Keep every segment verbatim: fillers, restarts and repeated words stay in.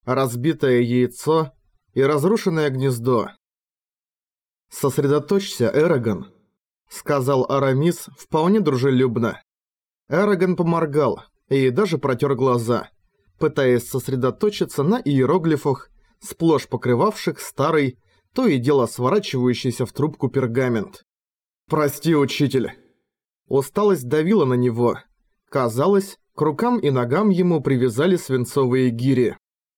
разбитое яйцо и разрушенное гнездо. «Сосредоточься, Эрагон», — сказал Арамис вполне дружелюбно. Эрагон поморгал и даже протер глаза, пытаясь сосредоточиться на иероглифах, сплошь покрывавших старый, то и дело сворачивающийся в трубку пергамент. «Прости, учитель». Усталость давила на него. Казалось, к рукам и ногам ему привязали свинцовые гири.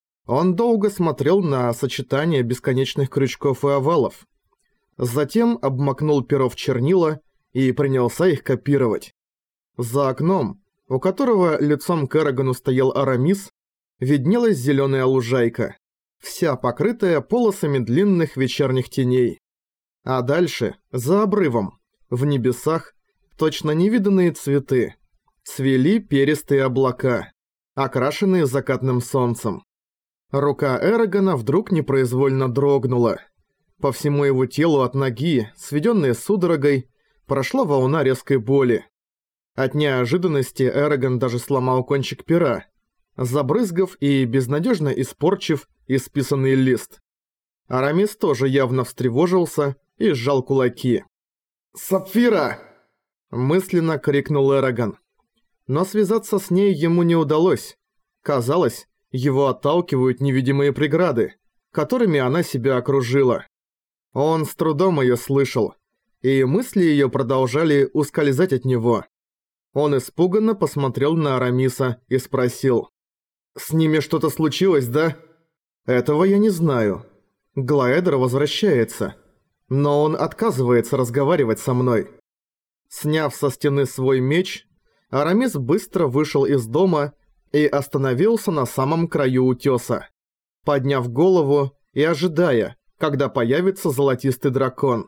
Он долго смотрел на сочетание бесконечных крючков и овалов. Затем обмакнул перо в чернила и принялся их копировать. За окном, у которого лицом к Эрагону стоял Арамис, виднелась зеленая лужайка, вся покрытая полосами длинных вечерних теней. А дальше, за обрывом, в небесах, точно невиданные цветы, цвели перистые облака, окрашенные закатным солнцем. Рука Эрагона вдруг непроизвольно дрогнула. По всему его телу от ноги, сведенной судорогой, прошла волна резкой боли. От неожиданности Эрагон даже сломал кончик пера, забрызгав и безнадежно испорчив исписанный лист. Арамис тоже явно встревожился и сжал кулаки. «Сапфира!» – мысленно крикнул Эрагон. Но связаться с ней ему не удалось. Казалось, его отталкивают невидимые преграды, которыми она себя окружила. Он с трудом её слышал, и мысли её продолжали ускользать от него. Он испуганно посмотрел на Арамиса и спросил: «С ними что-то случилось, да?» «Этого я не знаю. Глаэдер возвращается, но он отказывается разговаривать со мной». Сняв со стены свой меч, Арамис быстро вышел из дома и остановился на самом краю утёса, подняв голову и ожидая, когда появится золотистый дракон.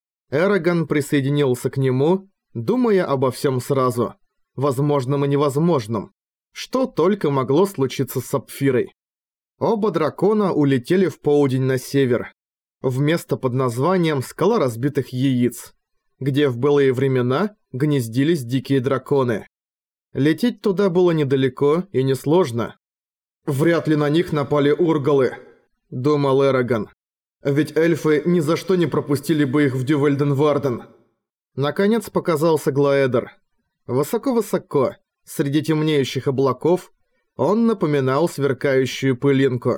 Эрагон присоединился к нему, думая обо всем сразу, возможном и невозможном, что только могло случиться с Сапфирой. Оба дракона улетели в полдень на север, в место под названием «Скала разбитых яиц», где в былые времена гнездились дикие драконы. Лететь туда было недалеко и несложно. «Вряд ли на них напали ургалы», — думал Эрагон. «Ведь эльфы ни за что не пропустили бы их в Дювальденварден». Наконец показался Глаэдер. Высоко-высоко, среди темнеющих облаков, он напоминал сверкающую пылинку.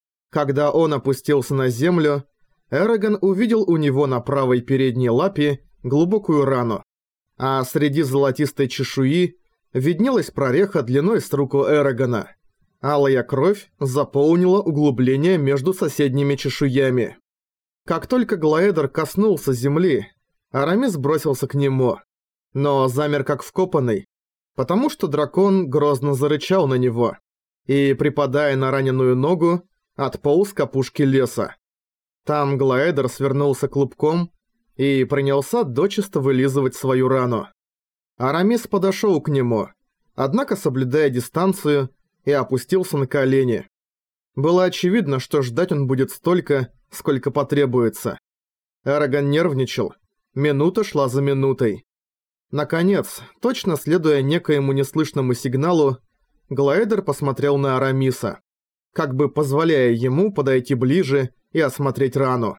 Когда он опустился на землю, Эрагон увидел у него на правой передней лапе глубокую рану, а среди золотистой чешуи виднелась прореха длиной с руку Эрагона. Алая кровь заполнила углубление между соседними чешуями. Как только Глаэдер коснулся земли, Арамис бросился к нему, но замер как вкопанный, потому что дракон грозно зарычал на него и, припадая на раненую ногу, отполз к опушке леса. Там Глаэдер свернулся клубком и принялся дочисто вылизывать свою рану. Арамис подошел к нему, однако соблюдая дистанцию, и опустился на колени. Было очевидно, что ждать он будет столько, сколько потребуется. Эрагон нервничал. Минута шла за минутой. Наконец, точно следуя некоему неслышному сигналу, Глаэдер посмотрел на Арамиса, как бы позволяя ему подойти ближе и осмотреть рану.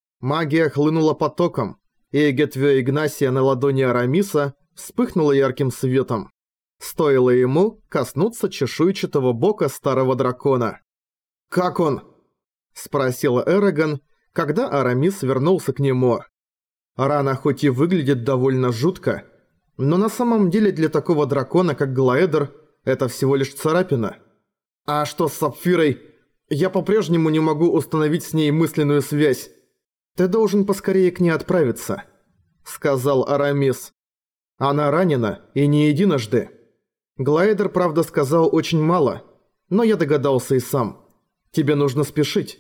Магия хлынула потоком, и Гетвё Игнасия на ладони Арамиса вспыхнула ярким светом. Стоило ему коснуться чешуйчатого бока старого дракона. «Как он?» – спросил Эрагон, когда Арамис вернулся к нему. Рана хоть и выглядит довольно жутко, но на самом деле для такого дракона, как Глаэдер, это всего лишь царапина. «А что с Сапфирой? Я по-прежнему не могу установить с ней мысленную связь». «Ты должен поскорее к ней отправиться», – сказал Арамис. «Она ранена, и не единожды». Глаэдер, правда, сказал очень мало, но я догадался и сам. Тебе нужно спешить.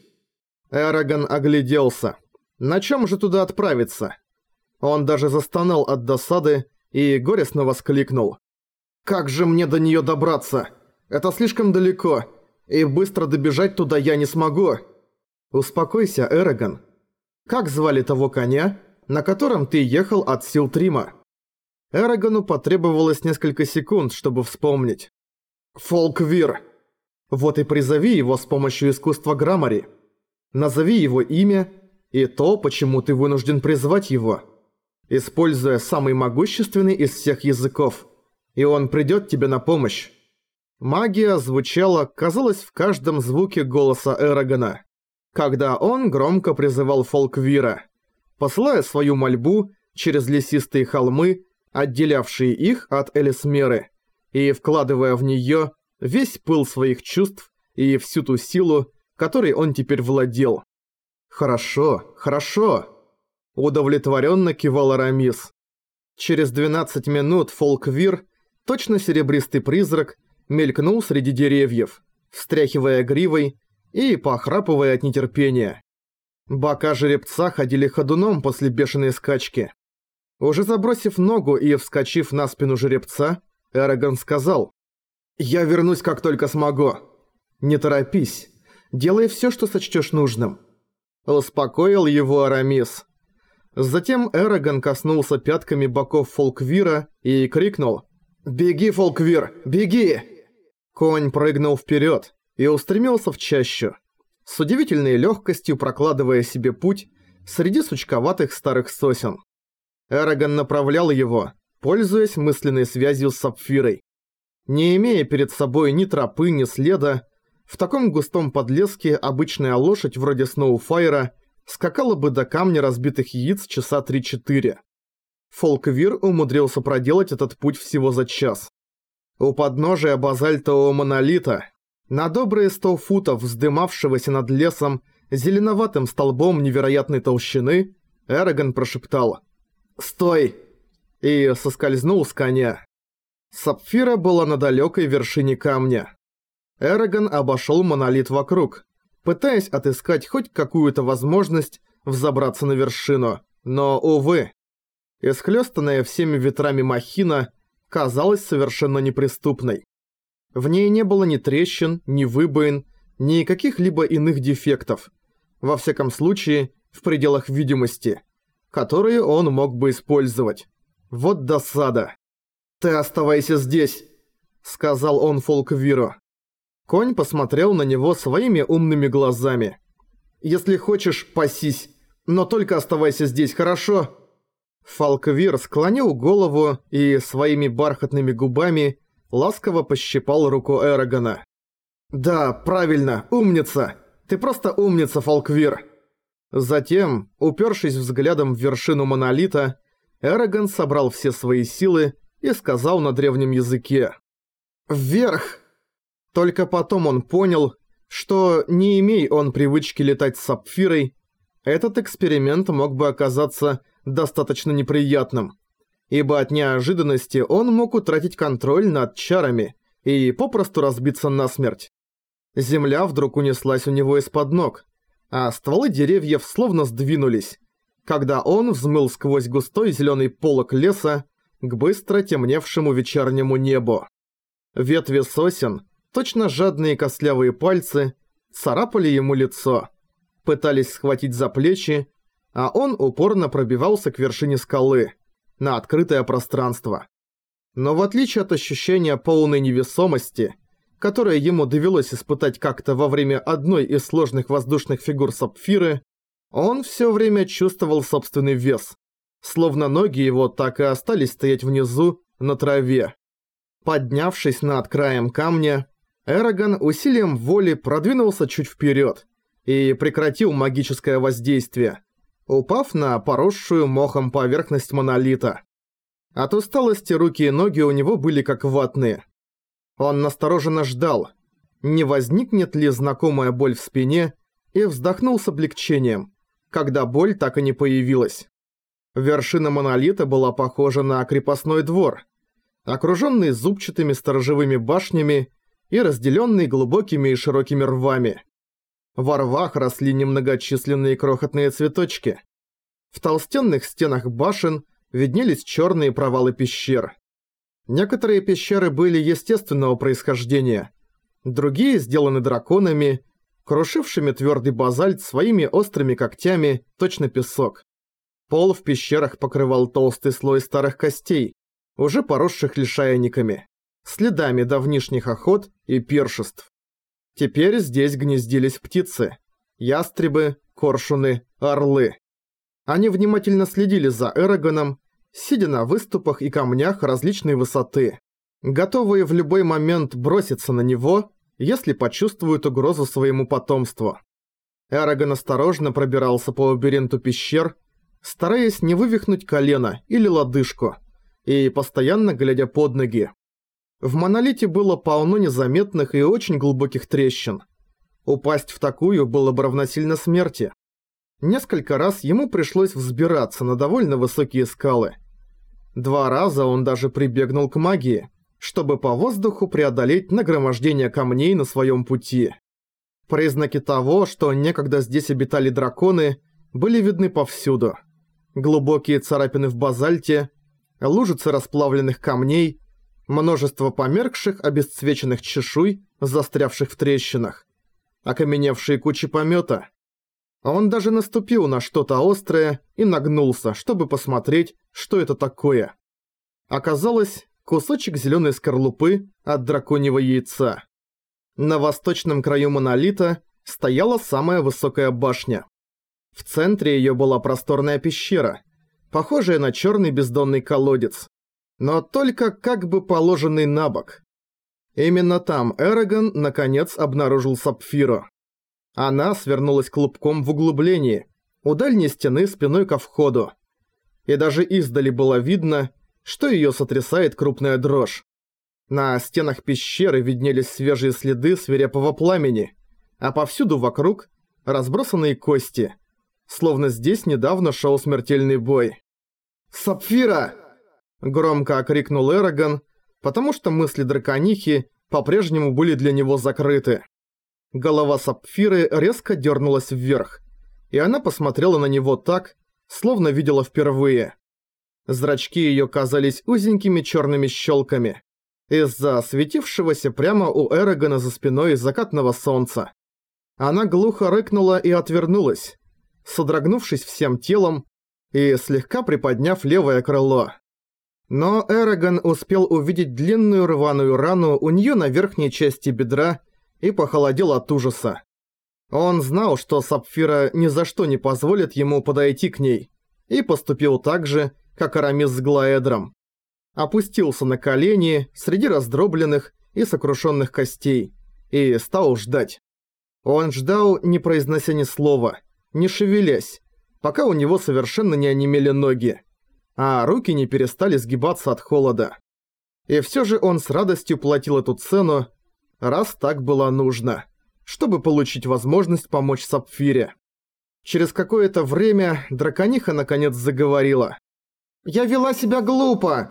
Эрагон огляделся. На чем же туда отправиться? Он даже застонал от досады и горестно воскликнул. «Как же мне до нее добраться? Это слишком далеко, и быстро добежать туда я не смогу». «Успокойся, Эрагон. Как звали того коня, на котором ты ехал от Силтрима?» Эрагону потребовалось несколько секунд, чтобы вспомнить. «Фолквир». Вот и призови его с помощью искусства Граммари. Назови его имя и то, почему ты вынужден призвать его, используя самый могущественный из всех языков, и он придет тебе на помощь. Магия звучала, казалось, в каждом звуке голоса Эрагона, когда он громко призывал Фолквира, посылая свою мольбу через лесистые холмы, отделявшие их от Элисмеры, и вкладывая в неё весь пыл своих чувств и всю ту силу, которой он теперь владел. «Хорошо, хорошо!» – удовлетворенно кивал Арамис. Через двенадцать минут Фолквир, точно серебристый призрак, мелькнул среди деревьев, встряхивая гривой и похрапывая от нетерпения. Бока жеребца ходили ходуном после бешеной скачки. Уже забросив ногу и вскочив на спину жеребца, Эрагон сказал: «Я вернусь, как только смогу. Не торопись. Делай всё, что сочтёшь нужным». Успокоил его Арамис. Затем Эрагон коснулся пятками боков Фолквира и крикнул: «Беги, Фолквир, беги!» Конь прыгнул вперёд и устремился в чащу, с удивительной лёгкостью прокладывая себе путь среди сучковатых старых сосен. Эрагон направлял его, пользуясь мысленной связью с Сапфирой. Не имея перед собой ни тропы, ни следа, в таком густом подлеске обычная лошадь вроде Сноуфайра скакала бы до камня разбитых яиц часа три-четыре. Фолквир умудрился проделать этот путь всего за час. У подножия базальтового монолита, на добрые сто футов вздымавшегося над лесом зеленоватым столбом невероятной толщины, Эрагон прошептал: «Стой!» и соскользнул с коня. Сапфира была на далекой вершине камня. Эрагон обошел монолит вокруг, пытаясь отыскать хоть какую-то возможность взобраться на вершину, но, увы, исхлёстанная всеми ветрами махина казалась совершенно неприступной. В ней не было ни трещин, ни выбоин, ни каких-либо иных дефектов, во всяком случае, в пределах видимости, которые он мог бы использовать. Вот досада. «Ты оставайся здесь», — сказал он Фолквиру. Конь посмотрел на него своими умными глазами. «Если хочешь, пасись, но только оставайся здесь, хорошо?» Фолквир склонил голову и своими бархатными губами ласково пощипал руку Эрагона. «Да, правильно, умница! Ты просто умница, Фолквир!» Затем, упершись взглядом в вершину монолита, Эрагон собрал все свои силы и сказал на древнем языке: «Вверх!» Только потом он понял, что, не имея он привычки летать с Сапфирой, этот эксперимент мог бы оказаться достаточно неприятным, ибо от неожиданности он мог утратить контроль над чарами и попросту разбиться насмерть. Земля вдруг унеслась у него из-под ног, а стволы деревьев словно сдвинулись, когда он взмыл сквозь густой зеленый полог леса к быстро темневшему вечернему небу. Ветви сосен, точно жадные костлявые пальцы, царапали ему лицо, пытались схватить за плечи, а он упорно пробивался к вершине скалы, на открытое пространство. Но в отличие от ощущения полной невесомости, которое ему довелось испытать как-то во время одной из сложных воздушных фигур Сапфиры, он все время чувствовал собственный вес, словно ноги его так и остались стоять внизу, на траве. Поднявшись над краем камня, Эрагон усилием воли продвинулся чуть вперед и прекратил магическое воздействие, упав на поросшую мохом поверхность монолита. От усталости руки и ноги у него были как ватные. Он настороженно ждал, не возникнет ли знакомая боль в спине, и вздохнул с облегчением, когда боль так и не появилась. Вершина монолита была похожа на крепостной двор, окруженный зубчатыми сторожевыми башнями и разделенный глубокими и широкими рвами. Во рвах росли немногочисленные крохотные цветочки. В толстенных стенах башен виднелись черные провалы пещер. Некоторые пещеры были естественного происхождения, другие сделаны драконами, крушившими твердый базальт своими острыми когтями, точно песок. Пол в пещерах покрывал толстый слой старых костей, уже поросших лишайниками, следами давнишних охот и пиршеств. Теперь здесь гнездились птицы. Ястребы, коршуны, орлы. Они внимательно следили за Эрагоном, сидя на выступах и камнях различной высоты, готовые в любой момент броситься на него, если почувствуют угрозу своему потомству. Эрагон осторожно пробирался по лабиринту пещер, стараясь не вывихнуть колено или лодыжку, и постоянно глядя под ноги. В монолите было полно незаметных и очень глубоких трещин. Упасть в такую было бы равносильно смерти. Несколько раз ему пришлось взбираться на довольно высокие скалы. Два раза он даже прибегнул к магии, чтобы по воздуху преодолеть нагромождение камней на своем пути. Признаки того, что некогда здесь обитали драконы, были видны повсюду. Глубокие царапины в базальте, лужицы расплавленных камней, множество померкших обесцвеченных чешуй, застрявших в трещинах, окаменевшие кучи помета. Он даже наступил на что-то острое и нагнулся, чтобы посмотреть, что это такое. Оказалось, кусочек зеленой скорлупы от драконьего яйца. На восточном краю монолита стояла самая высокая башня. В центре ее была просторная пещера, похожая на черный бездонный колодец, но только как бы положенный на бок. Именно там Эрагон наконец обнаружил Сапфиру. Она свернулась клубком в углублении, у дальней стены спиной ко входу. И даже издали было видно, что ее сотрясает крупная дрожь. На стенах пещеры виднелись свежие следы свирепого пламени, а повсюду вокруг разбросанные кости, словно здесь недавно шел смертельный бой. «Сапфира!» – громко окрикнул Эрагон, потому что мысли драконихи по-прежнему были для него закрыты. Голова Сапфиры резко дернулась вверх, и она посмотрела на него так, словно видела впервые. Зрачки ее казались узенькими черными щелками из-за светившегося прямо у Эрагона за спиной закатного солнца. Она глухо рыкнула и отвернулась, содрогнувшись всем телом и слегка приподняв левое крыло. Но Эрагон успел увидеть длинную рваную рану у нее на верхней части бедра и похолодел от ужаса. Он знал, что Сапфира ни за что не позволит ему подойти к ней, и поступил так же, как Арамис с Глаэдром. Опустился на колени среди раздробленных и сокрушенных костей и стал ждать. Он ждал, не произнося ни слова, не шевелясь, пока у него совершенно не онемели ноги, а руки не перестали сгибаться от холода. И все же он с радостью платил эту цену, раз так было нужно, чтобы получить возможность помочь Сапфире. Через какое-то время дракониха наконец заговорила. «Я вела себя глупо!»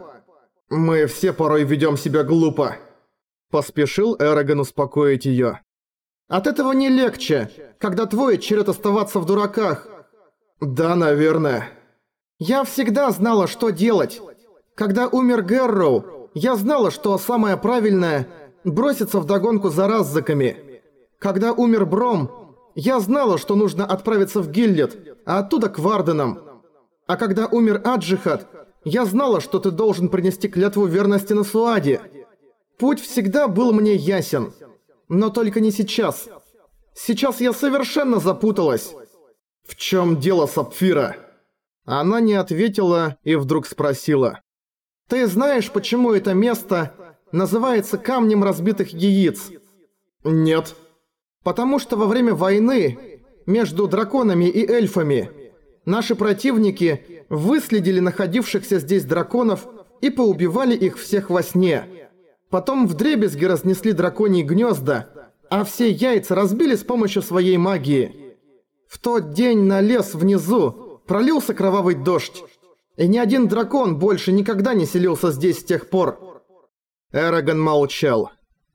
«Мы все порой ведем себя глупо!» Поспешил Эрагон успокоить ее. «От этого не легче, когда твой черед оставаться в дураках!» «Да, наверное!» «Я всегда знала, что делать! Когда умер Гэрроу, я знала, что самое правильное – броситься вдогонку за раззаками. Когда умер Бром, я знала, что нужно отправиться в Гиллет, а оттуда к Варденам. А когда умер Аджихат, я знала, что ты должен принести клятву верности на Суаде. Путь всегда был мне ясен, но только не сейчас. Сейчас я совершенно запуталась». «В чем дело, Сапфира?» Она не ответила и вдруг спросила. «Ты знаешь, почему это место называется Камнем разбитых яиц?» «Нет». «Потому что во время войны между драконами и эльфами наши противники выследили находившихся здесь драконов и поубивали их всех во сне. Потом вдребезги разнесли драконьи гнезда, а все яйца разбили с помощью своей магии. В тот день на лес внизу пролился кровавый дождь, и ни один дракон больше никогда не селился здесь с тех пор». Эрагон молчал.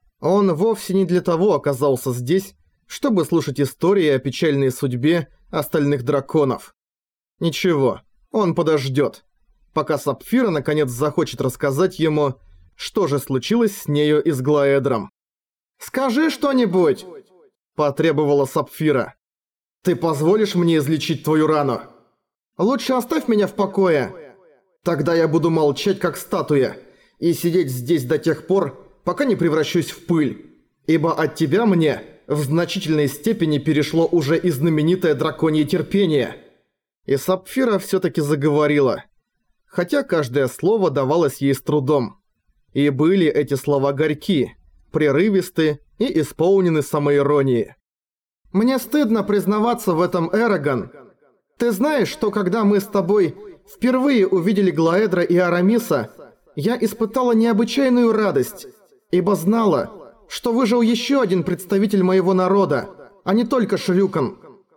Он вовсе не для того оказался здесь, чтобы слушать истории о печальной судьбе остальных драконов. Ничего, он подождет, пока Сапфира наконец захочет рассказать ему, что же случилось с нею и с Глаэдром. «Скажи что-нибудь!» – потребовала Сапфира. «Ты позволишь мне излечить твою рану?» «Лучше оставь меня в покое!» «Тогда я буду молчать, как статуя, и сидеть здесь до тех пор, пока не превращусь в пыль, ибо от тебя мне в значительной степени перешло уже и знаменитое драконье терпение. И Сапфира всё-таки заговорила, хотя каждое слово давалось ей с трудом. И были эти слова горьки, прерывисты и исполнены самоиронии. «Мне стыдно признаваться в этом, Эрагон. Ты знаешь, что когда мы с тобой впервые увидели Глаэдра и Арамиса, я испытала необычайную радость, ибо знала, что выжил еще один представитель моего народа, а не только Шрюкан.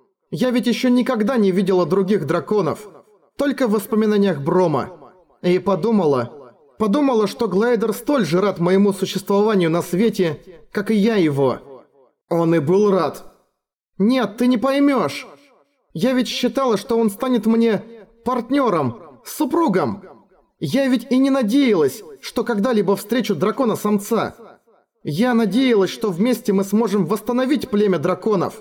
Я ведь еще никогда не видела других драконов, только в воспоминаниях Брома. И подумала, подумала, что Глаэдр столь же рад моему существованию на свете, как и я его. Он и был рад. Нет, ты не поймешь. Я ведь считала, что он станет мне партнером, супругом. Я ведь и не надеялась, что когда-либо встречу дракона-самца. Я надеялась, что вместе мы сможем восстановить племя драконов».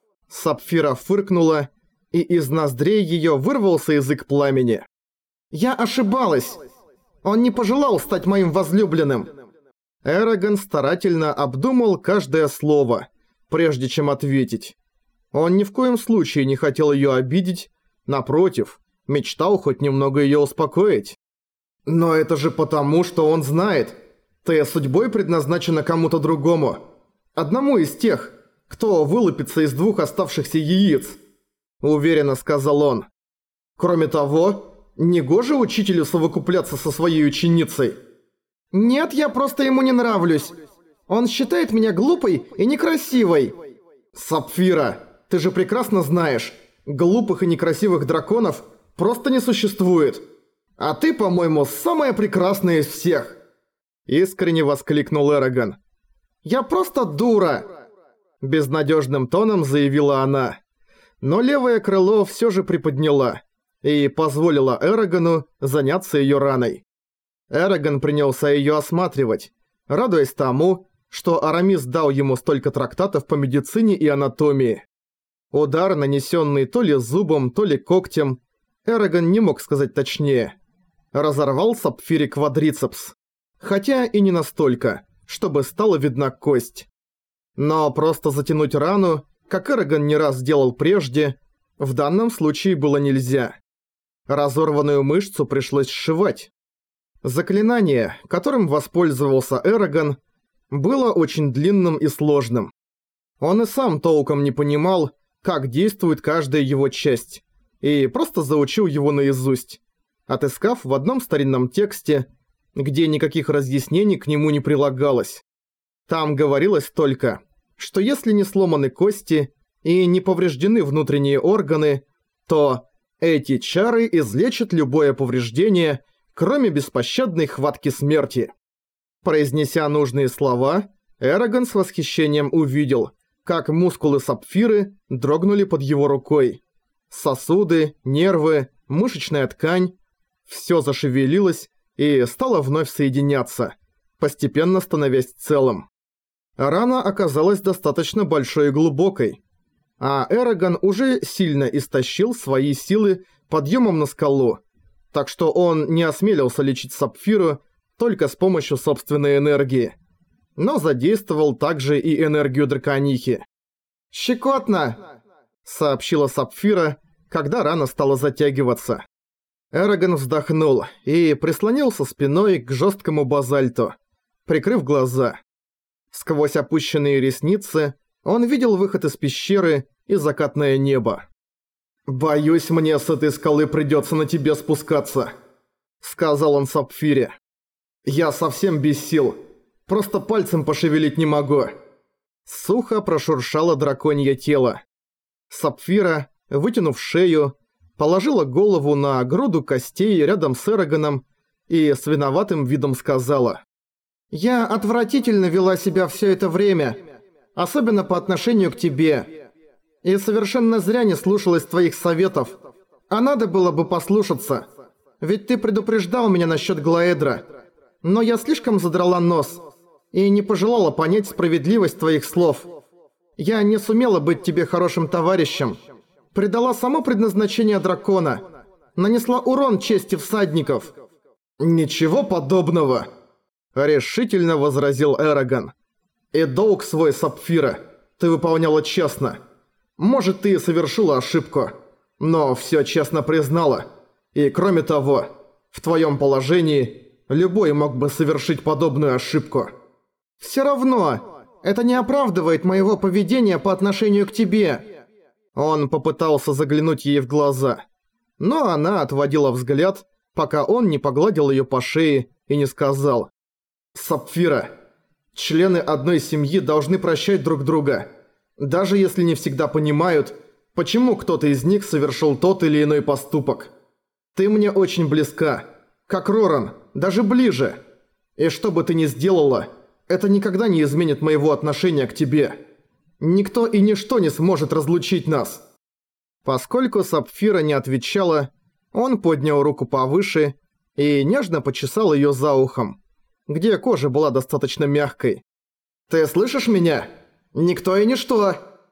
Сапфира фыркнула, и из ноздрей её вырвался язык пламени. «Я ошибалась. Он не пожелал стать моим возлюбленным». Эрагон старательно обдумал каждое слово, прежде чем ответить. Он ни в коем случае не хотел её обидеть, напротив, мечтал хоть немного её успокоить. «Но это же потому, что он знает. Ты судьбой предназначена кому-то другому. Одному из тех, кто вылупится из двух оставшихся яиц», — уверенно сказал он. «Кроме того, негоже учителю совокупляться со своей ученицей». «Нет, я просто ему не нравлюсь. Он считает меня глупой и некрасивой». «Сапфира, ты же прекрасно знаешь, глупых и некрасивых драконов просто не существует. А ты, по-моему, самая прекрасная из всех!» Искренне воскликнул Эрагон. «Я просто дура!» Безнадежным тоном заявила она. Но левое крыло все же приподняла и позволила Эрагону заняться ее раной. Эрагон принялся ее осматривать, радуясь тому, что Арамис дал ему столько трактатов по медицине и анатомии. Удар, нанесенный то ли зубом, то ли когтем, Эрагон не мог сказать точнее, разорвал Сапфире квадрицепс. Хотя и не настолько, чтобы стала видна кость. Но просто затянуть рану, как Эрагон не раз делал прежде, в данном случае было нельзя. Разорванную мышцу пришлось сшивать. Заклинание, которым воспользовался Эрагон, было очень длинным и сложным. Он и сам толком не понимал, как действует каждая его часть, и просто заучил его наизусть, отыскав в одном старинном тексте, где никаких разъяснений к нему не прилагалось. Там говорилось только, что если не сломаны кости и не повреждены внутренние органы, то эти чары излечат любое повреждение, кроме беспощадной хватки смерти. Произнеся нужные слова, Эрагон с восхищением увидел, как мускулы Сапфиры дрогнули под его рукой. Сосуды, нервы, мышечная ткань – все зашевелилось и стало вновь соединяться, постепенно становясь целым. Рана оказалась достаточно большой и глубокой, а Эрагон уже сильно истощил свои силы подъемом на скалу, так что он не осмелился лечить Сапфиру только с помощью собственной энергии, но задействовал также и энергию драконихи. «Щекотно!» — сообщила Сапфира, когда рана стала затягиваться. Эрагон вздохнул и прислонился спиной к жесткому базальту, прикрыв глаза. Сквозь опущенные ресницы он видел выход из пещеры и закатное небо. «Боюсь, мне с этой скалы придется на тебе спускаться», — сказал он Сапфире. «Я совсем без сил, просто пальцем пошевелить не могу». Сухо прошуршало драконье тело. Сапфира, вытянув шею, положила голову на груду костей рядом с Эрагоном и с виноватым видом сказала: «Я отвратительно вела себя все это время, особенно по отношению к тебе, и совершенно зря не слушалась твоих советов, а надо было бы послушаться, ведь ты предупреждал меня насчет Глаэдра, но я слишком задрала нос и не пожелала понять справедливость твоих слов. Я не сумела быть тебе хорошим товарищем, предала само предназначение дракона, нанесла урон чести всадников». «Ничего подобного», — решительно возразил Эрагон. «И долг свой, Сапфира, Ты выполняла честно. Может, ты совершила ошибку, но всё честно признала. И кроме того, в твоём положении любой мог бы совершить подобную ошибку. Всё равно, это не оправдывает моего поведения по отношению к тебе. Он попытался заглянуть ей в глаза, но она отводила взгляд, пока он не погладил её по шее и не сказал: «Сапфира, члены одной семьи должны прощать друг друга, даже если не всегда понимают, почему кто-то из них совершил тот или иной поступок. Ты мне очень близка, как Роран, даже ближе. И что бы ты ни сделала, это никогда не изменит моего отношения к тебе. Никто и ничто не сможет разлучить нас». Поскольку Сапфира не отвечала, он поднял руку повыше и нежно почесал её за ухом, где кожа была достаточно мягкой. «Ты слышишь меня? Никто и ничто!»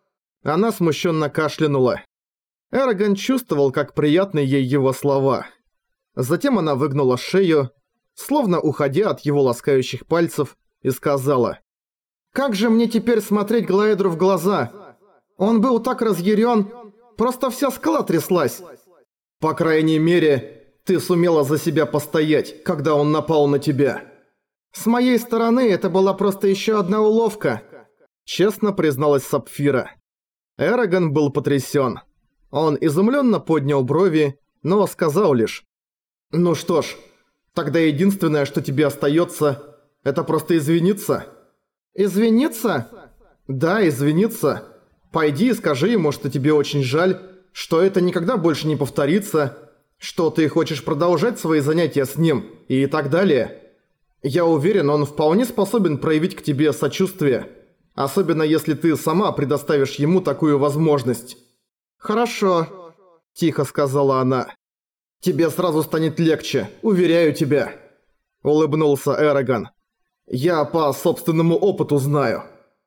Она смущенно кашлянула. Эрагон чувствовал, как приятны ей его слова. Затем она выгнула шею, словно уходя от его ласкающих пальцев, и сказала: «Как же мне теперь смотреть Глаэдру в глаза? Он был так разъярен, просто вся скала тряслась. По крайней мере, ты сумела за себя постоять, когда он напал на тебя». «С моей стороны это была просто еще одна уловка», — честно призналась Сапфира. Эрагон был потрясен. Он изумленно поднял брови, но сказал лишь: «Ну что ж, тогда единственное, что тебе остается, это просто извиниться». «Извиниться?» «Да, извиниться. Пойди и скажи ему, что тебе очень жаль, что это никогда больше не повторится, что ты хочешь продолжать свои занятия с ним и так далее. Я уверен, он вполне способен проявить к тебе сочувствие, особенно если ты сама предоставишь ему такую возможность». «Хорошо», – тихо сказала она. «Тебе сразу станет легче, уверяю тебя», – улыбнулся Эрагон. «Я по собственному опыту знаю».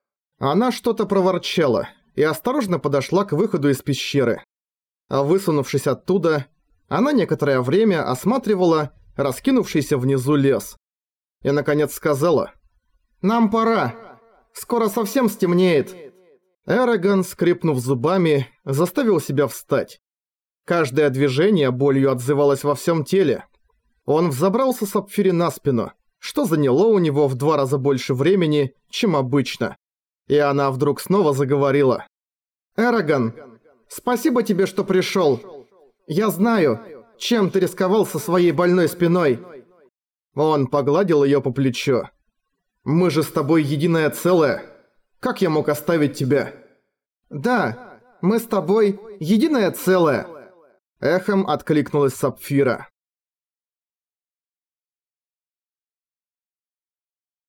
Она что-то проворчала и осторожно подошла к выходу из пещеры. А высунувшись оттуда, она некоторое время осматривала раскинувшийся внизу лес. И наконец сказала: «Нам пора. Скоро совсем стемнеет». Эрагон, скрипнув зубами, заставил себя встать. Каждое движение болью отзывалось во всем теле. Он взобрался Сапфире на спину, что заняло у него в два раза больше времени, чем обычно. И она вдруг снова заговорила: «Эрагон, спасибо тебе, что пришел. Я знаю, чем ты рисковал со своей больной спиной». Он погладил ее по плечу. «Мы же с тобой единое целое. Как я мог оставить тебя?» «Да, мы с тобой единое целое», — эхом откликнулась Сапфира.